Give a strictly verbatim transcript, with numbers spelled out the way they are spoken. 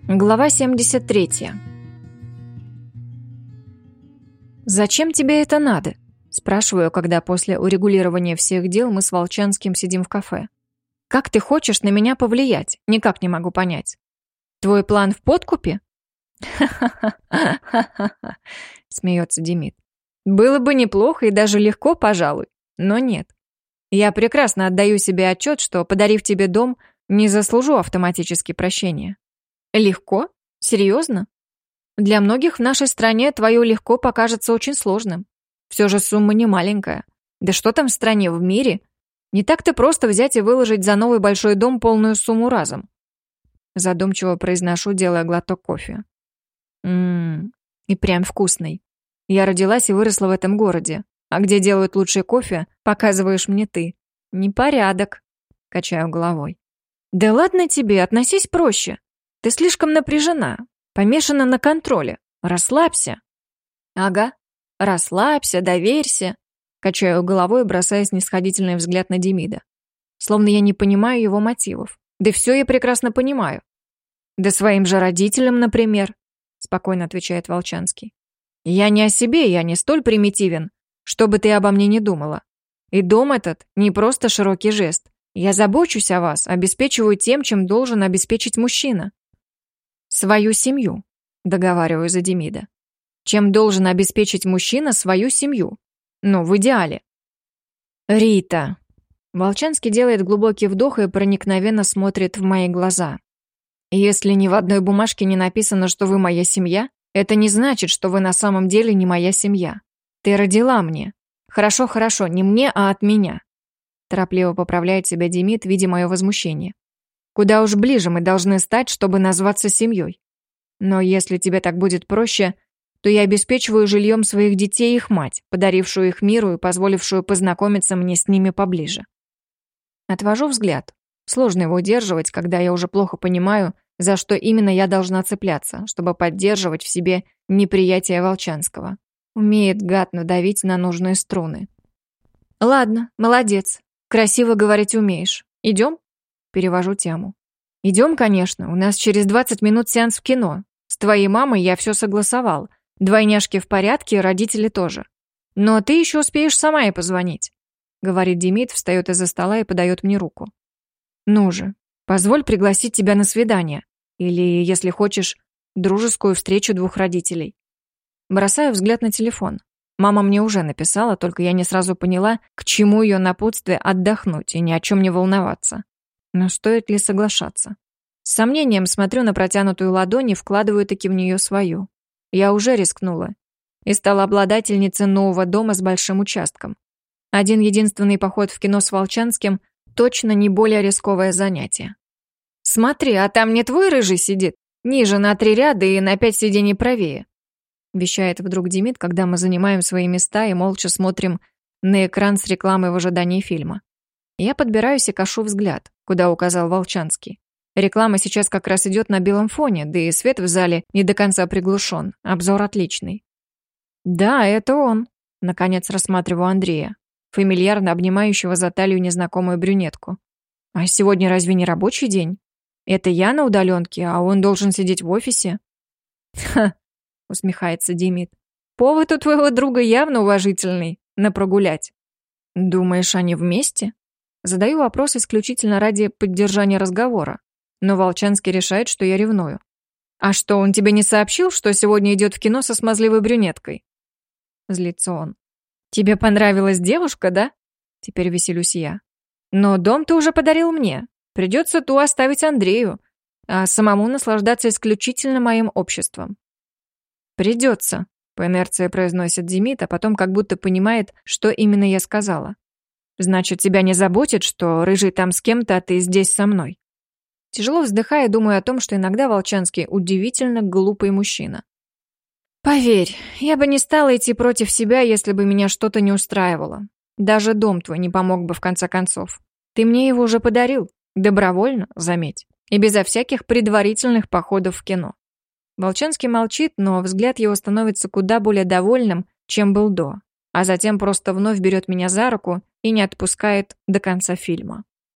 Глава семьдесят третья. «Зачем тебе это надо?» – спрашиваю, когда после урегулирования всех дел мы с Волчанским сидим в кафе. «Как ты хочешь на меня повлиять? Никак не могу понять. Твой план в подкупе?» «Ха-ха-ха-ха-ха-ха», – смеется Демид. «Было бы неплохо и даже легко, пожалуй, но нет. Я прекрасно отдаю себе отчет, что, подарив тебе дом, не заслужу автоматически прощения». «Легко? Серьезно? Для многих в нашей стране твое легко покажется очень сложным. Все же сумма не маленькая. Да что там в стране, в мире? Не так-то просто взять и выложить за новый большой дом полную сумму разом». Задумчиво произношу, делая глоток кофе. Ммм, и прям вкусный. Я родилась и выросла в этом городе. А где делают лучший кофе, показываешь мне ты. Непорядок. Качаю головой. Да ладно тебе, относись проще. Ты слишком напряжена, помешана на контроле. Расслабься. Ага, расслабься, доверься. Качаю головой, бросая снисходительный взгляд на Демида. Словно я не понимаю его мотивов. Да все я прекрасно понимаю. Да своим же родителям, например, спокойно отвечает Волчанский. Я не о себе, я не столь примитивен, чтобы ты обо мне не думала. И дом этот не просто широкий жест. Я забочусь о вас, обеспечиваю тем, чем должен обеспечить мужчина. Свою семью, договариваю за Демида. Чем должен обеспечить мужчина свою семью? Ну, в идеале. Рита. Волчанский делает глубокий вдох и проникновенно смотрит в мои глаза. Если ни в одной бумажке не написано, что вы моя семья, это не значит, что вы на самом деле не моя семья. Ты родила мне. Хорошо, хорошо, не мне, а от меня. Торопливо поправляет себя Демид, видя мое возмущение. Куда уж ближе мы должны стать, чтобы назваться семьей. Но если тебе так будет проще, то я обеспечиваю жильем своих детей и их мать, подарившую их миру и позволившую познакомиться мне с ними поближе. Отвожу взгляд. Сложно его удерживать, когда я уже плохо понимаю, за что именно я должна цепляться, чтобы поддерживать в себе неприятие Волчанского. Умеет гад надавить на нужные струны. Ладно, молодец. Красиво говорить умеешь. Идем? Перевожу тему. Идем, конечно. У нас через двадцать минут сеанс в кино. С твоей мамой я все согласовал. Двойняшки в порядке, родители тоже. Но ты еще успеешь сама ей позвонить. Говорит Демид, встает из-за стола и подает мне руку. Ну же, позволь пригласить тебя на свидание. Или, если хочешь, дружескую встречу двух родителей. Бросаю взгляд на телефон. Мама мне уже написала, только я не сразу поняла, к чему ее напутствие отдохнуть и ни о чем не волноваться. Но стоит ли соглашаться? С сомнением смотрю на протянутую ладонь и вкладываю таки в нее свою. Я уже рискнула. И стала обладательницей нового дома с большим участком. Один единственный поход в кино с Волчанским точно не более рисковое занятие. «Смотри, а там не твой рыжий сидит? Ниже на три ряда и на пять сидений правее», вещает вдруг Демид, когда мы занимаем свои места и молча смотрим на экран с рекламой в ожидании фильма. Я подбираюсь и кашу взгляд, куда указал Волчанский. Реклама сейчас как раз идет на белом фоне, да и свет в зале не до конца приглушен, обзор отличный. Да, это он. Наконец рассматриваю Андрея, фамильярно обнимающего за талию незнакомую брюнетку. А сегодня разве не рабочий день? Это я на удаленке, а он должен сидеть в офисе? Ха, усмехается Демид. Повод у твоего друга явно уважительный, на прогулять. Думаешь, они вместе? Задаю вопрос исключительно ради поддержания разговора, но Волчанский решает, что я ревную. «А что, он тебе не сообщил, что сегодня идет в кино со смазливой брюнеткой?» Злится он. «Тебе понравилась девушка, да?» Теперь веселюсь я. «Но дом ты уже подарил мне. Придется ту оставить Андрею, а самому наслаждаться исключительно моим обществом». «Придется», — по инерции произносит Демид, а потом как будто понимает, что именно я сказала. «Значит, тебя не заботит, что рыжий там с кем-то, а ты здесь со мной?» Тяжело вздыхая, думаю о том, что иногда Волчанский удивительно глупый мужчина. «Поверь, я бы не стала идти против себя, если бы меня что-то не устраивало. Даже дом твой не помог бы в конце концов. Ты мне его уже подарил. Добровольно, заметь. И безо всяких предварительных походов в кино». Волчанский молчит, но взгляд его становится куда более довольным, чем был до, а затем просто вновь берет меня за руку и не отпускает до конца фильма.